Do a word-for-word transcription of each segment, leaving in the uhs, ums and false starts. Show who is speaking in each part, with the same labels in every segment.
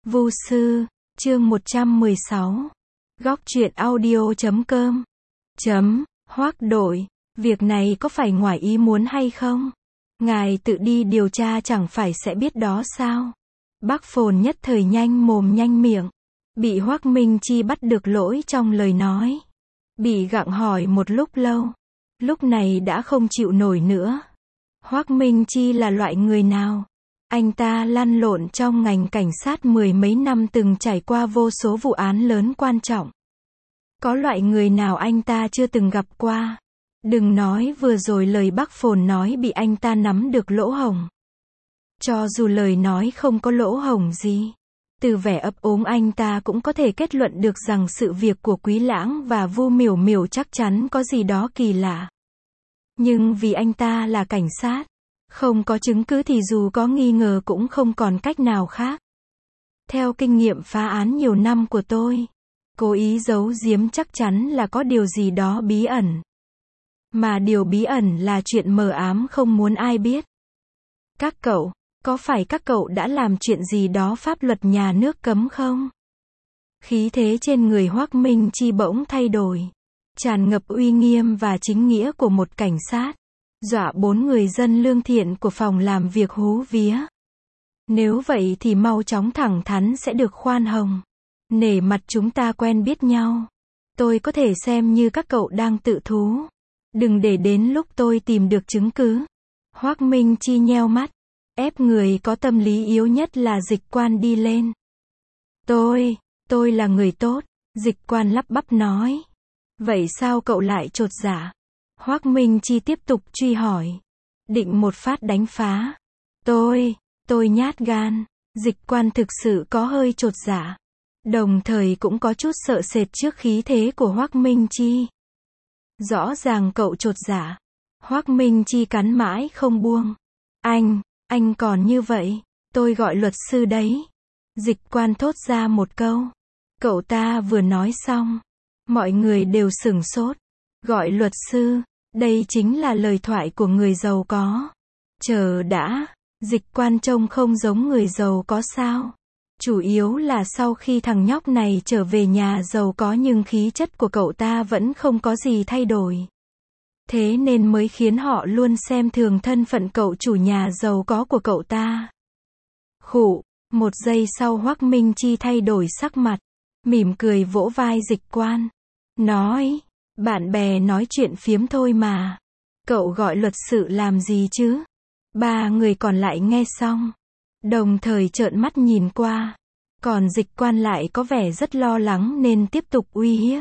Speaker 1: Vu sư, chương một trăm mười sáu. Góc truyện audio chấm com. Chấm, Hoác đội, việc này có phải ngoài ý muốn hay không? Ngài tự đi điều tra chẳng phải sẽ biết đó sao? Bác Phồn nhất thời nhanh mồm nhanh miệng. Bị Hoác Minh Chi bắt được lỗi trong lời nói. Bị gặng hỏi một lúc lâu. Lúc này đã không chịu nổi nữa. Hoác Minh Chi là loại người nào? Anh ta lăn lộn trong ngành cảnh sát mười mấy năm, từng trải qua vô số vụ án lớn quan trọng. Có loại người nào anh ta chưa từng gặp qua? Đừng nói vừa rồi lời bác Phồn nói bị anh ta nắm được lỗ hổng. Cho dù lời nói không có lỗ hổng gì, từ vẻ ấp úng anh ta cũng có thể kết luận được rằng sự việc của Quý Lãng và Vu Miểu Miểu chắc chắn có gì đó kỳ lạ. Nhưng vì anh ta là cảnh sát, không có chứng cứ thì dù có nghi ngờ cũng không còn cách nào khác. Theo kinh nghiệm phá án nhiều năm của tôi, cố ý giấu giếm chắc chắn là có điều gì đó bí ẩn. Mà điều bí ẩn là chuyện mờ ám không muốn ai biết. Các cậu, có phải các cậu đã làm chuyện gì đó pháp luật nhà nước cấm không? Khí thế trên người Hoác Minh Chi bỗng thay đổi, tràn ngập uy nghiêm và chính nghĩa của một cảnh sát, dọa bốn người dân lương thiện của phòng làm việc hú vía. Nếu vậy thì mau chóng thẳng thắn sẽ được khoan hồng. Nể mặt chúng ta quen biết nhau, tôi có thể xem như các cậu đang tự thú. Đừng để đến lúc tôi tìm được chứng cứ. Hoác Minh Chi nheo mắt, ép người có tâm lý yếu nhất là Dịch Quan đi lên. Tôi, tôi là người tốt, Dịch Quan lắp bắp nói. Vậy sao cậu lại chột dạ? Hoác Minh Chi tiếp tục truy hỏi. Định một phát đánh phá. Tôi, tôi nhát gan. Dịch Quan thực sự có hơi chột dạ. Đồng thời cũng có chút sợ sệt trước khí thế của Hoác Minh Chi. Rõ ràng cậu chột dạ. Hoác Minh Chi cắn mãi không buông. Anh, anh còn như vậy, tôi gọi luật sư đấy. Dịch Quan thốt ra một câu. Cậu ta vừa nói xong, mọi người đều sửng sốt. Gọi luật sư, đây chính là lời thoại của người giàu có. Chờ đã, Dịch Quan trông không giống người giàu có sao? Chủ yếu là sau khi thằng nhóc này trở về nhà giàu có nhưng khí chất của cậu ta vẫn không có gì thay đổi. Thế nên mới khiến họ luôn xem thường thân phận cậu chủ nhà giàu có của cậu ta. Khụ, một giây sau Hoác Minh Chi thay đổi sắc mặt, mỉm cười vỗ vai Dịch Quan. Nói, bạn bè nói chuyện phiếm thôi mà. Cậu gọi luật sự làm gì chứ? Ba người còn lại nghe xong, đồng thời trợn mắt nhìn qua. Còn Dịch Quan lại có vẻ rất lo lắng nên tiếp tục uy hiếp.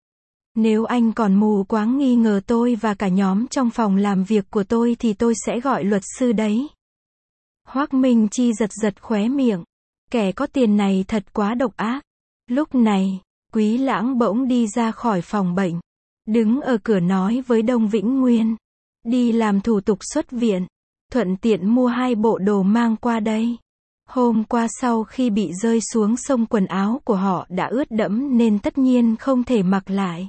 Speaker 1: Nếu anh còn mù quáng nghi ngờ tôi và cả nhóm trong phòng làm việc của tôi thì tôi sẽ gọi luật sư đấy. Hoác Minh Chi giật giật khóe miệng. Kẻ có tiền này thật quá độc ác. Lúc này, Quý Lãng bỗng đi ra khỏi phòng bệnh, đứng ở cửa nói với Đông Vĩnh Nguyên. Đi làm thủ tục xuất viện, thuận tiện mua hai bộ đồ mang qua đây. Hôm qua sau khi bị rơi xuống sông quần áo của họ đã ướt đẫm nên tất nhiên không thể mặc lại.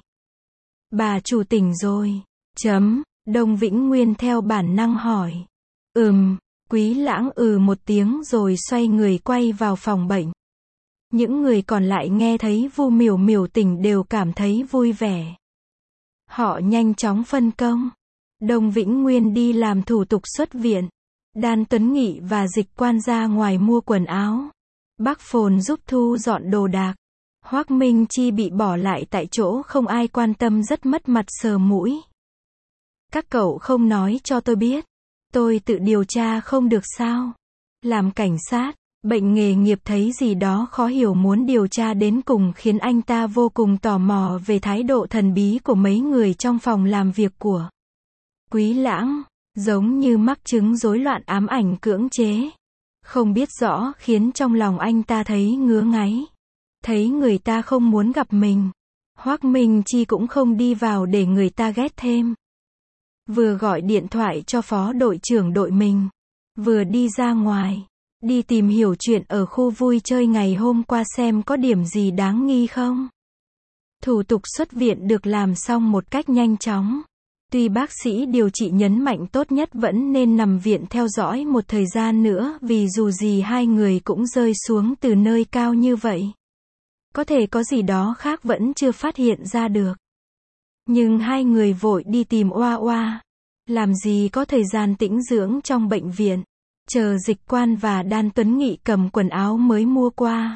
Speaker 1: Bà chủ tỉnh rồi. Chấm, Đông Vĩnh Nguyên theo bản năng hỏi. Ừm, Quý Lãng ừ một tiếng rồi xoay người quay vào phòng bệnh. Những người còn lại nghe thấy Vu Miểu Miểu tỉnh đều cảm thấy vui vẻ. Họ nhanh chóng phân công. Đông Vĩnh Nguyên đi làm thủ tục xuất viện. Đan Tuấn Nghị và Dịch Quan ra ngoài mua quần áo. Bác Phồn giúp thu dọn đồ đạc. Hoác Minh Chi bị bỏ lại tại chỗ không ai quan tâm, rất mất mặt sờ mũi. Các cậu không nói cho tôi biết. Tôi tự điều tra không được sao? Làm cảnh sát, bệnh nghề nghiệp thấy gì đó khó hiểu muốn điều tra đến cùng khiến anh ta vô cùng tò mò về thái độ thần bí của mấy người trong phòng làm việc của Quý Lãng. Giống như mắc chứng rối loạn ám ảnh cưỡng chế. Không biết rõ khiến trong lòng anh ta thấy ngứa ngáy. Thấy người ta không muốn gặp mình. Hoác Minh Chi cũng không đi vào để người ta ghét thêm. Vừa gọi điện thoại cho phó đội trưởng đội mình. Vừa đi ra ngoài. Đi tìm hiểu chuyện ở khu vui chơi ngày hôm qua xem có điểm gì đáng nghi không. Thủ tục xuất viện được làm xong một cách nhanh chóng. Tuy bác sĩ điều trị nhấn mạnh tốt nhất vẫn nên nằm viện theo dõi một thời gian nữa vì dù gì hai người cũng rơi xuống từ nơi cao như vậy. Có thể có gì đó khác vẫn chưa phát hiện ra được. Nhưng hai người vội đi tìm Oa Oa. Làm gì có thời gian tĩnh dưỡng trong bệnh viện. Chờ Dịch Quan và Đan Tuấn Nghị cầm quần áo mới mua qua.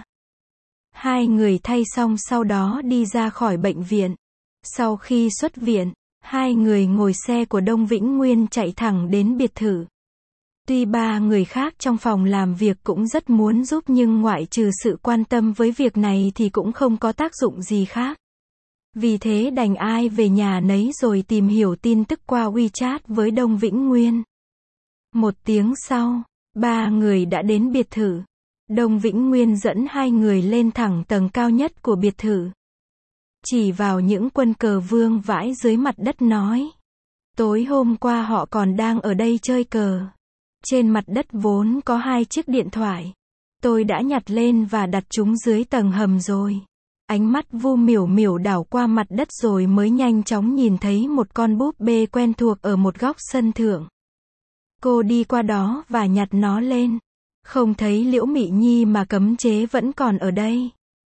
Speaker 1: Hai người thay xong sau đó đi ra khỏi bệnh viện. Sau khi xuất viện, hai người ngồi xe của Đông Vĩnh Nguyên chạy thẳng đến biệt thự. Tuy ba người khác trong phòng làm việc cũng rất muốn giúp nhưng ngoại trừ sự quan tâm với việc này thì cũng không có tác dụng gì khác. Vì thế đành ai về nhà nấy rồi tìm hiểu tin tức qua WeChat với Đông Vĩnh Nguyên. Một tiếng sau, ba người đã đến biệt thự. Đông Vĩnh Nguyên dẫn hai người lên thẳng tầng cao nhất của biệt thự. Chỉ vào những quân cờ vương vãi dưới mặt đất nói. Tối hôm qua họ còn đang ở đây chơi cờ. Trên mặt đất vốn có hai chiếc điện thoại. Tôi đã nhặt lên và đặt chúng dưới tầng hầm rồi. Ánh mắt Vu Miểu Miểu đảo qua mặt đất rồi mới nhanh chóng nhìn thấy một con búp bê quen thuộc ở một góc sân thượng. Cô đi qua đó và nhặt nó lên. Không thấy Liễu Mị Nhi mà cấm chế vẫn còn ở đây.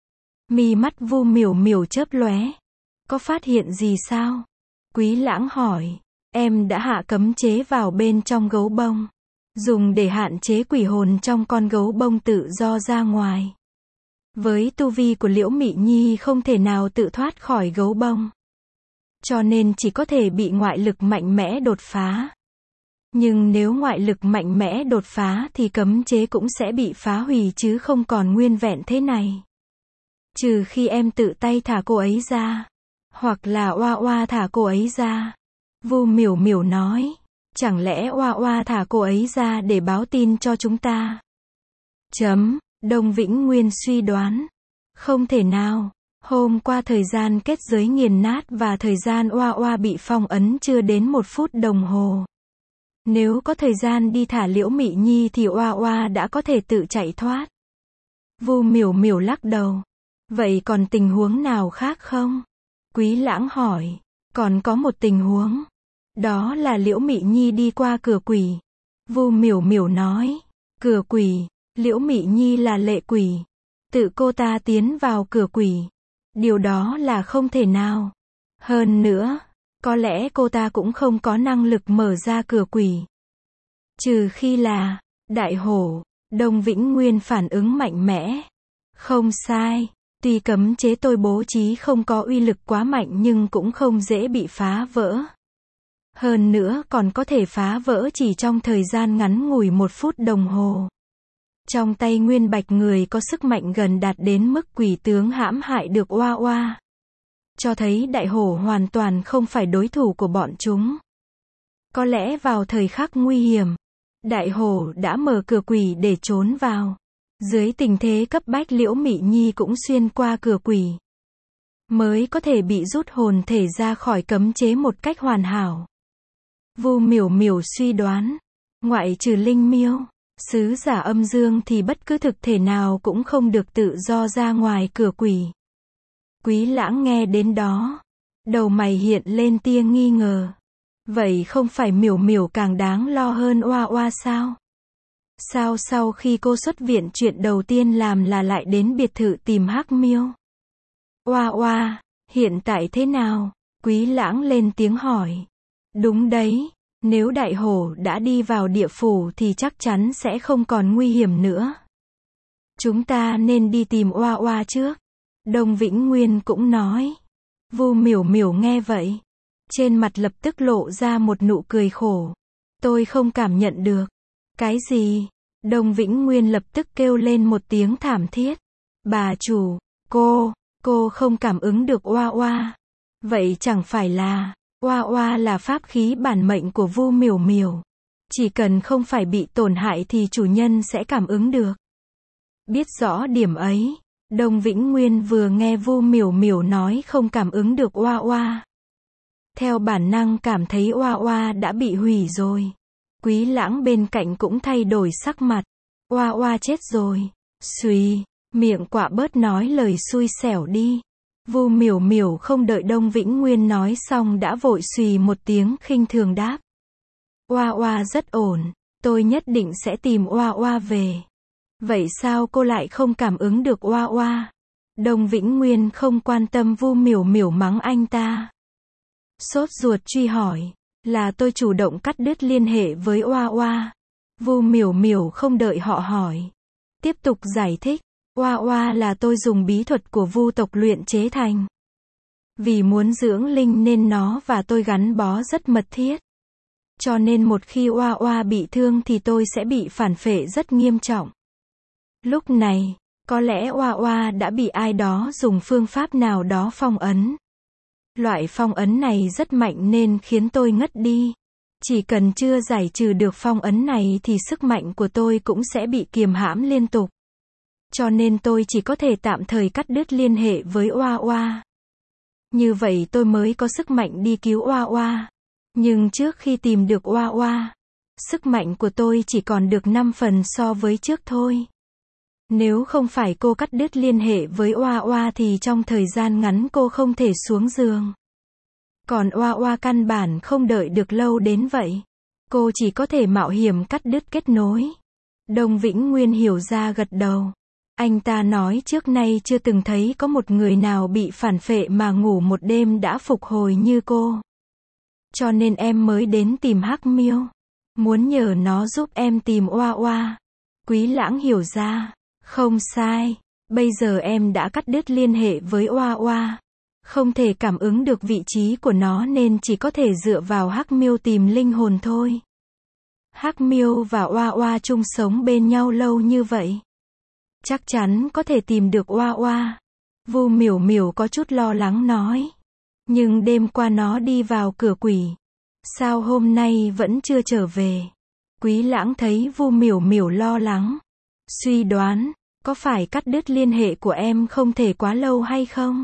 Speaker 1: Mi mắt Vu Miểu Miểu chớp lóe. Có phát hiện gì sao? Quý Lãng hỏi. Em đã hạ cấm chế vào bên trong gấu bông. Dùng để hạn chế quỷ hồn trong con gấu bông tự do ra ngoài. Với tu vi của Liễu Mị Nhi không thể nào tự thoát khỏi gấu bông. Cho nên chỉ có thể bị ngoại lực mạnh mẽ đột phá. Nhưng nếu ngoại lực mạnh mẽ đột phá thì cấm chế cũng sẽ bị phá hủy chứ không còn nguyên vẹn thế này. Trừ khi em tự tay thả cô ấy ra. Hoặc là Oa Oa thả cô ấy ra. Vu Miểu Miểu nói. Chẳng lẽ Oa Oa thả cô ấy ra để báo tin cho chúng ta? Chấm. Đông Vĩnh Nguyên suy đoán. Không thể nào. Hôm qua thời gian kết giới nghiền nát và thời gian Oa Oa bị phong ấn chưa đến một phút đồng hồ. Nếu có thời gian đi thả Liễu Mị Nhi thì Oa Oa đã có thể tự chạy thoát. Vu Miểu Miểu lắc đầu. Vậy còn tình huống nào khác không? Quý Lãng hỏi. Còn có một tình huống. Đó là Liễu Mị Nhi đi qua cửa quỷ. Vu Miểu Miểu nói. Cửa quỷ. Liễu Mị Nhi là lệ quỷ. Tự cô ta tiến vào cửa quỷ. Điều đó là không thể nào. Hơn nữa, có lẽ cô ta cũng không có năng lực mở ra cửa quỷ. Trừ khi là, đại hổ, Đông Vĩnh Nguyên phản ứng mạnh mẽ. Không sai, tuy cấm chế tôi bố trí không có uy lực quá mạnh nhưng cũng không dễ bị phá vỡ. Hơn nữa còn có thể phá vỡ chỉ trong thời gian ngắn ngủi một phút đồng hồ. Trong tay Nguyên Bạch người có sức mạnh gần đạt đến mức quỷ tướng hãm hại được Oa Oa. Cho thấy đại hổ hoàn toàn không phải đối thủ của bọn chúng. Có lẽ vào thời khắc nguy hiểm, đại hổ đã mở cửa quỷ để trốn vào. Dưới tình thế cấp bách Liễu Mị Nhi cũng xuyên qua cửa quỷ. Mới có thể bị rút hồn thể ra khỏi cấm chế một cách hoàn hảo. Vu Miểu Miểu suy đoán, ngoại trừ Linh Miêu, sứ giả âm dương thì bất cứ thực thể nào cũng không được tự do ra ngoài cửa quỷ. Quý Lãng nghe đến đó, đầu mày hiện lên tia nghi ngờ. Vậy không phải Miểu Miểu càng đáng lo hơn Oa Oa sao? Sao sau khi cô xuất viện chuyện đầu tiên làm là lại đến biệt thự tìm Hắc Miêu? Oa Oa, hiện tại thế nào? Quý Lãng lên tiếng hỏi. Đúng đấy, nếu đại hổ đã đi vào địa phủ thì chắc chắn sẽ không còn nguy hiểm nữa. Chúng ta nên đi tìm Oa Oa trước. Đông Vĩnh Nguyên cũng nói. Vu Miểu Miểu nghe vậy, trên mặt lập tức lộ ra một nụ cười khổ. Tôi không cảm nhận được. Cái gì? Đông Vĩnh Nguyên lập tức kêu lên một tiếng thảm thiết. Bà chủ, cô, cô không cảm ứng được Oa Oa. Vậy chẳng phải là, Oa Oa là pháp khí bản mệnh của Vu Miểu Miểu. Chỉ cần không phải bị tổn hại thì chủ nhân sẽ cảm ứng được. Biết rõ điểm ấy, Đông Vĩnh Nguyên vừa nghe Vu Miểu Miểu nói không cảm ứng được Oa Oa. Theo bản năng cảm thấy Oa Oa đã bị hủy rồi. Quý Lãng bên cạnh cũng thay đổi sắc mặt. Oa Oa chết rồi. Xùy, miệng quạ bớt nói lời xui xẻo đi. Vu miểu miểu không đợi Đông Vĩnh Nguyên nói xong đã vội xùy một tiếng khinh thường đáp. Oa oa rất ổn, tôi nhất định sẽ tìm oa oa về. Vậy sao cô lại không cảm ứng được oa oa? Đông Vĩnh Nguyên không quan tâm Vu miểu miểu mắng anh ta. Sốt ruột truy hỏi, là tôi chủ động cắt đứt liên hệ với oa oa. Vu miểu miểu không đợi họ hỏi. Tiếp tục giải thích, oa oa là tôi dùng bí thuật của Vu tộc luyện chế thành. Vì muốn dưỡng linh nên nó và tôi gắn bó rất mật thiết. Cho nên một khi oa oa bị thương thì tôi sẽ bị phản phệ rất nghiêm trọng. Lúc này, có lẽ oa oa đã bị ai đó dùng phương pháp nào đó phong ấn. Loại phong ấn này rất mạnh nên khiến tôi ngất đi. Chỉ cần chưa giải trừ được phong ấn này thì sức mạnh của tôi cũng sẽ bị kiềm hãm liên tục. Cho nên tôi chỉ có thể tạm thời cắt đứt liên hệ với oa oa. Như vậy tôi mới có sức mạnh đi cứu oa oa. Nhưng trước khi tìm được oa oa, sức mạnh của tôi chỉ còn được năm phần so với trước thôi. Nếu không phải cô cắt đứt liên hệ với oa oa thì trong thời gian ngắn cô không thể xuống giường. Còn oa oa căn bản không đợi được lâu đến vậy. Cô chỉ có thể mạo hiểm cắt đứt kết nối. Đông Vĩnh Nguyên hiểu ra gật đầu. Anh ta nói trước nay chưa từng thấy có một người nào bị phản phệ mà ngủ một đêm đã phục hồi như cô. Cho nên em mới đến tìm Hắc Miêu. Muốn nhờ nó giúp em tìm oa oa. Quý Lãng hiểu ra. Không sai. Bây giờ em đã cắt đứt liên hệ với oa oa. Không thể cảm ứng được vị trí của nó nên chỉ có thể dựa vào Hắc Miêu tìm linh hồn thôi. Hắc Miêu và oa oa chung sống bên nhau lâu như vậy. Chắc chắn có thể tìm được oa oa. Vu miểu miểu có chút lo lắng nói. Nhưng đêm qua nó đi vào cửa quỷ. Sao hôm nay vẫn chưa trở về? Quý Lãng thấy Vu miểu miểu lo lắng. Suy đoán, có phải cắt đứt liên hệ của em không thể quá lâu hay không?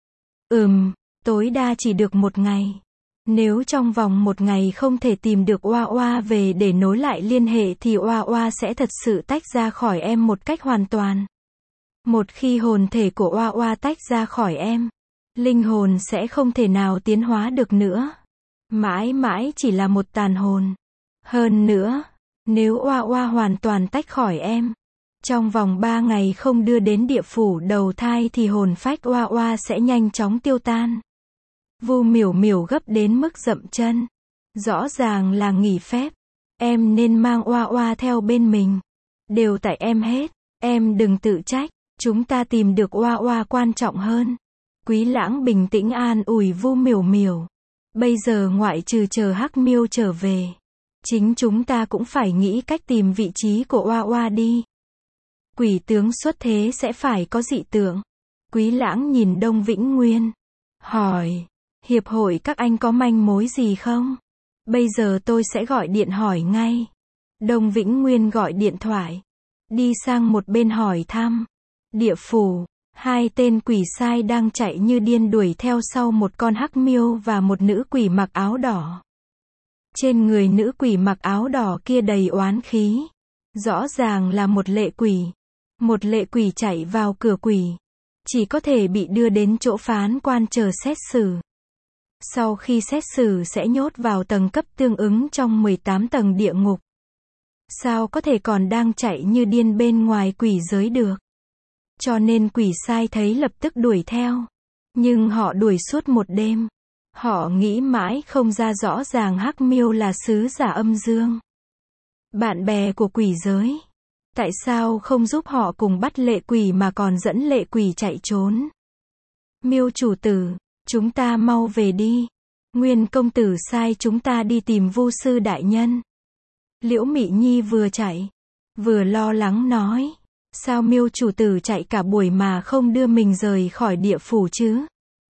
Speaker 1: Ừm, tối đa chỉ được một ngày. Nếu trong vòng một ngày không thể tìm được oa oa về để nối lại liên hệ thì oa oa sẽ thật sự tách ra khỏi em một cách hoàn toàn. Một khi hồn thể của oa oa tách ra khỏi em, linh hồn sẽ không thể nào tiến hóa được nữa. Mãi mãi chỉ là một tàn hồn. Hơn nữa, nếu oa oa hoàn toàn tách khỏi em, trong vòng ba ngày không đưa đến địa phủ đầu thai thì hồn phách oa oa sẽ nhanh chóng tiêu tan. Vu miểu miểu gấp đến mức dậm chân. Rõ ràng là nghỉ phép. Em nên mang oa oa theo bên mình. Đều tại em hết. Em đừng tự trách. Chúng ta tìm được oa oa quan trọng hơn. Quý Lãng bình tĩnh an ủi Vu miểu miểu. Bây giờ ngoại trừ chờ Hắc Miêu trở về, chính chúng ta cũng phải nghĩ cách tìm vị trí của oa oa đi. Quỷ tướng xuất thế sẽ phải có dị tượng. Quý Lãng nhìn Đông Vĩnh Nguyên. Hỏi. Hiệp hội các anh có manh mối gì không? Bây giờ tôi sẽ gọi điện hỏi ngay. Đông Vĩnh Nguyên gọi điện thoại. Đi sang một bên hỏi thăm. Địa phủ. Hai tên quỷ sai đang chạy như điên đuổi theo sau một con Hắc Miêu và một nữ quỷ mặc áo đỏ. Trên người nữ quỷ mặc áo đỏ kia đầy oán khí. Rõ ràng là một lệ quỷ. Một lệ quỷ chạy vào cửa quỷ. Chỉ có thể bị đưa đến chỗ phán quan chờ xét xử. Sau khi xét xử sẽ nhốt vào tầng cấp tương ứng trong mười tám tầng địa ngục. Sao có thể còn đang chạy như điên bên ngoài quỷ giới được? Cho nên quỷ sai thấy lập tức đuổi theo. Nhưng họ đuổi suốt một đêm. Họ nghĩ mãi không ra rõ ràng Hắc Miêu là sứ giả âm dương. Bạn bè của quỷ giới. Tại sao không giúp họ cùng bắt lệ quỷ mà còn dẫn lệ quỷ chạy trốn? Miêu chủ tử, chúng ta mau về đi. Nguyên công tử sai chúng ta đi tìm Vu sư đại nhân. Liễu Mị Nhi vừa chạy, vừa lo lắng nói. Sao Miêu chủ tử chạy cả buổi mà không đưa mình rời khỏi địa phủ chứ?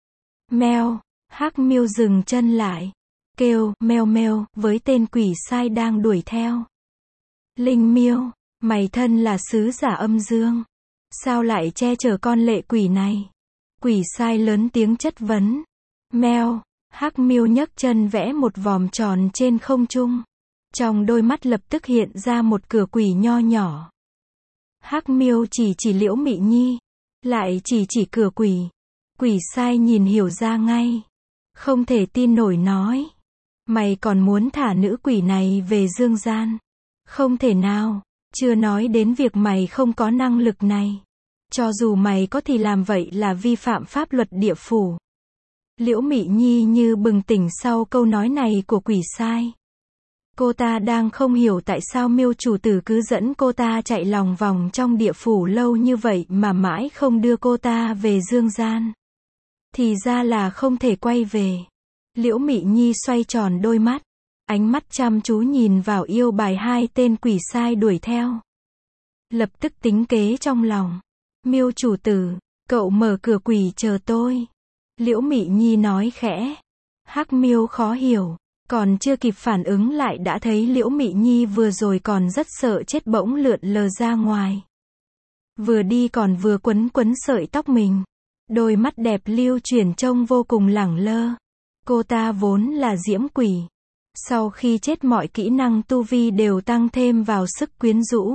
Speaker 1: Meo, Hắc Miêu dừng chân lại. Kêu, meo meo, với tên quỷ sai đang đuổi theo. Linh Miêu, mày thân là sứ giả âm dương. Sao lại che chở con lệ quỷ này? Quỷ sai lớn tiếng chất vấn. Meo, Hắc Miêu nhấc chân vẽ một vòm tròn trên không trung. Trong đôi mắt lập tức hiện ra một cửa quỷ nho nhỏ. Hắc Miêu chỉ chỉ Liễu Mị Nhi, lại chỉ chỉ cửa quỷ. Quỷ sai nhìn hiểu ra ngay. Không thể tin nổi nói. Mày còn muốn thả nữ quỷ này về dương gian? Không thể nào, chưa nói đến việc mày không có năng lực này. Cho dù mày có thì làm vậy là vi phạm pháp luật địa phủ. Liễu Mị Nhi như bừng tỉnh sau câu nói này của quỷ sai. Cô ta đang không hiểu tại sao Miêu chủ tử cứ dẫn cô ta chạy lòng vòng trong địa phủ lâu như vậy mà mãi không đưa cô ta về dương gian. Thì ra là không thể quay về. Liễu Mị Nhi xoay tròn đôi mắt, ánh mắt chăm chú nhìn vào yêu bài hai tên quỷ sai đuổi theo. Lập tức tính kế trong lòng. Miêu chủ tử, cậu mở cửa quỷ chờ tôi. Liễu Mị Nhi nói khẽ. Hắc Miêu khó hiểu, còn chưa kịp phản ứng lại đã thấy Liễu Mị Nhi vừa rồi còn rất sợ chết bỗng lượn lờ ra ngoài. Vừa đi còn vừa quấn quấn sợi tóc mình. Đôi mắt đẹp lưu chuyển trông vô cùng lẳng lơ. Cô ta vốn là diễm quỷ. Sau khi chết mọi kỹ năng tu vi đều tăng thêm vào sức quyến rũ.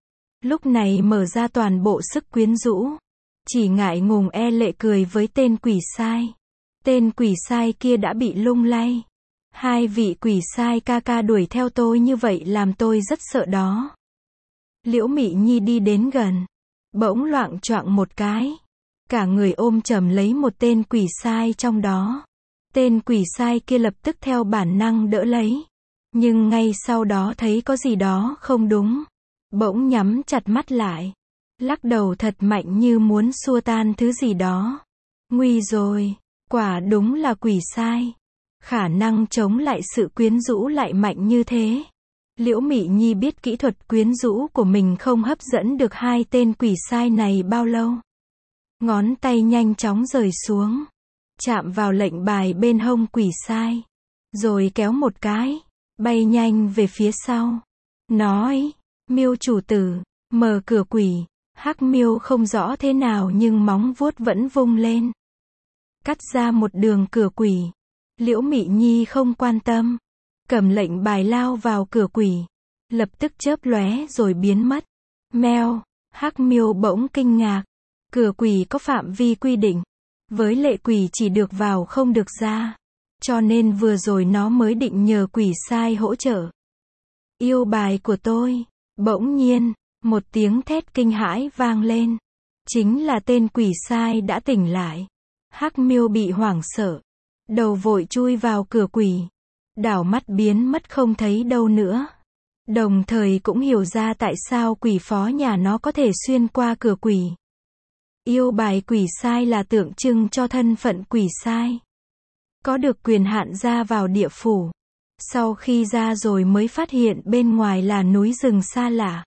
Speaker 1: Lúc này mở ra toàn bộ sức quyến rũ. Chỉ ngại ngùng e lệ cười với tên quỷ sai. Tên quỷ sai kia đã bị lung lay. Hai vị quỷ sai ca ca đuổi theo tôi như vậy làm tôi rất sợ đó. Liễu Mị Nhi đi đến gần. Bỗng loạng choạng một cái. Cả người ôm chầm lấy một tên quỷ sai trong đó. Tên quỷ sai kia lập tức theo bản năng đỡ lấy. Nhưng ngay sau đó thấy có gì đó không đúng. Bỗng nhắm chặt mắt lại. Lắc đầu thật mạnh như muốn xua tan thứ gì đó. Nguy rồi, quả đúng là quỷ sai. Khả năng chống lại sự quyến rũ lại mạnh như thế. Liễu Mị Nhi biết kỹ thuật quyến rũ của mình không hấp dẫn được hai tên quỷ sai này bao lâu. Ngón tay nhanh chóng rời xuống. Chạm vào lệnh bài bên hông quỷ sai. Rồi kéo một cái. Bay nhanh về phía sau. Nói, Miêu chủ tử, mở cửa quỷ. Hắc Miêu không rõ thế nào nhưng móng vuốt vẫn vung lên. Cắt ra một đường cửa quỷ. Liễu Mị Nhi không quan tâm. Cầm lệnh bài lao vào cửa quỷ. Lập tức chớp lóe rồi biến mất. Meo, Hắc Miêu bỗng kinh ngạc. Cửa quỷ có phạm vi quy định. Với lệ quỷ chỉ được vào không được ra. Cho nên vừa rồi nó mới định nhờ quỷ sai hỗ trợ. Yêu bài của tôi. Bỗng nhiên, một tiếng thét kinh hãi vang lên. Chính là tên quỷ sai đã tỉnh lại. Hắc Miêu bị hoảng sợ. Đầu vội chui vào cửa quỷ. Đảo mắt biến mất không thấy đâu nữa. Đồng thời cũng hiểu ra tại sao quỷ phó nhà nó có thể xuyên qua cửa quỷ. Yêu bài quỷ sai là tượng trưng cho thân phận quỷ sai. Có được quyền hạn ra vào địa phủ. Sau khi ra rồi mới phát hiện bên ngoài là núi rừng xa lạ.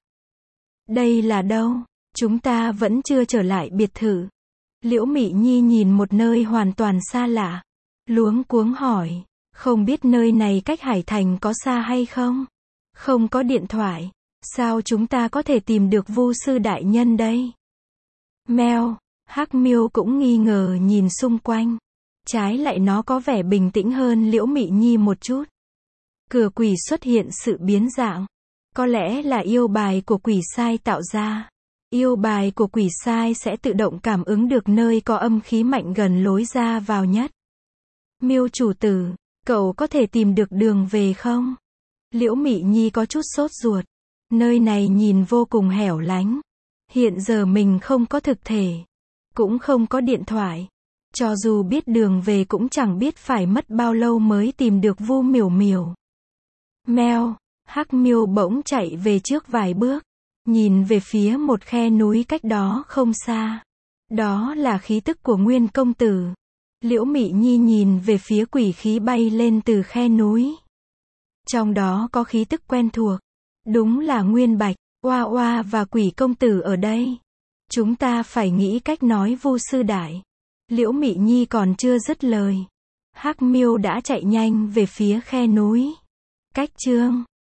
Speaker 1: Đây là đâu? Chúng ta vẫn chưa trở lại biệt thự. Liễu Mị Nhi nhìn một nơi hoàn toàn xa lạ. Luống cuống hỏi. Không biết nơi này cách Hải Thành có xa hay không? Không có điện thoại. Sao chúng ta có thể tìm được Vu sư đại nhân đây? Meo, Hắc Miêu cũng nghi ngờ nhìn xung quanh. Trái lại nó có vẻ bình tĩnh hơn Liễu Mị Nhi một chút. Cửa quỷ xuất hiện sự biến dạng. Có lẽ là yêu bài của quỷ sai tạo ra. Yêu bài của quỷ sai sẽ tự động cảm ứng được nơi có âm khí mạnh gần lối ra vào nhất. Miêu chủ tử, cậu có thể tìm được đường về không? Liễu Mị Nhi có chút sốt ruột. Nơi này nhìn vô cùng hẻo lánh. Hiện giờ mình không có thực thể. Cũng không có điện thoại. Cho dù biết đường về cũng chẳng biết phải mất bao lâu mới tìm được Vu Miểu Miểu. Meo, Hắc Miêu bỗng chạy về trước vài bước. Nhìn về phía một khe núi cách đó không xa. Đó là khí tức của Nguyên công tử. Liễu Mị Nhi nhìn về phía quỷ khí bay lên từ khe núi. Trong đó có khí tức quen thuộc. Đúng là Nguyên Bạch, Oa Oa và quỷ công tử ở đây. Chúng ta phải nghĩ cách nói Vu sư đại. Liễu Mị Nhi còn chưa dứt lời. Hắc Miêu đã chạy nhanh về phía khe núi. Cách chương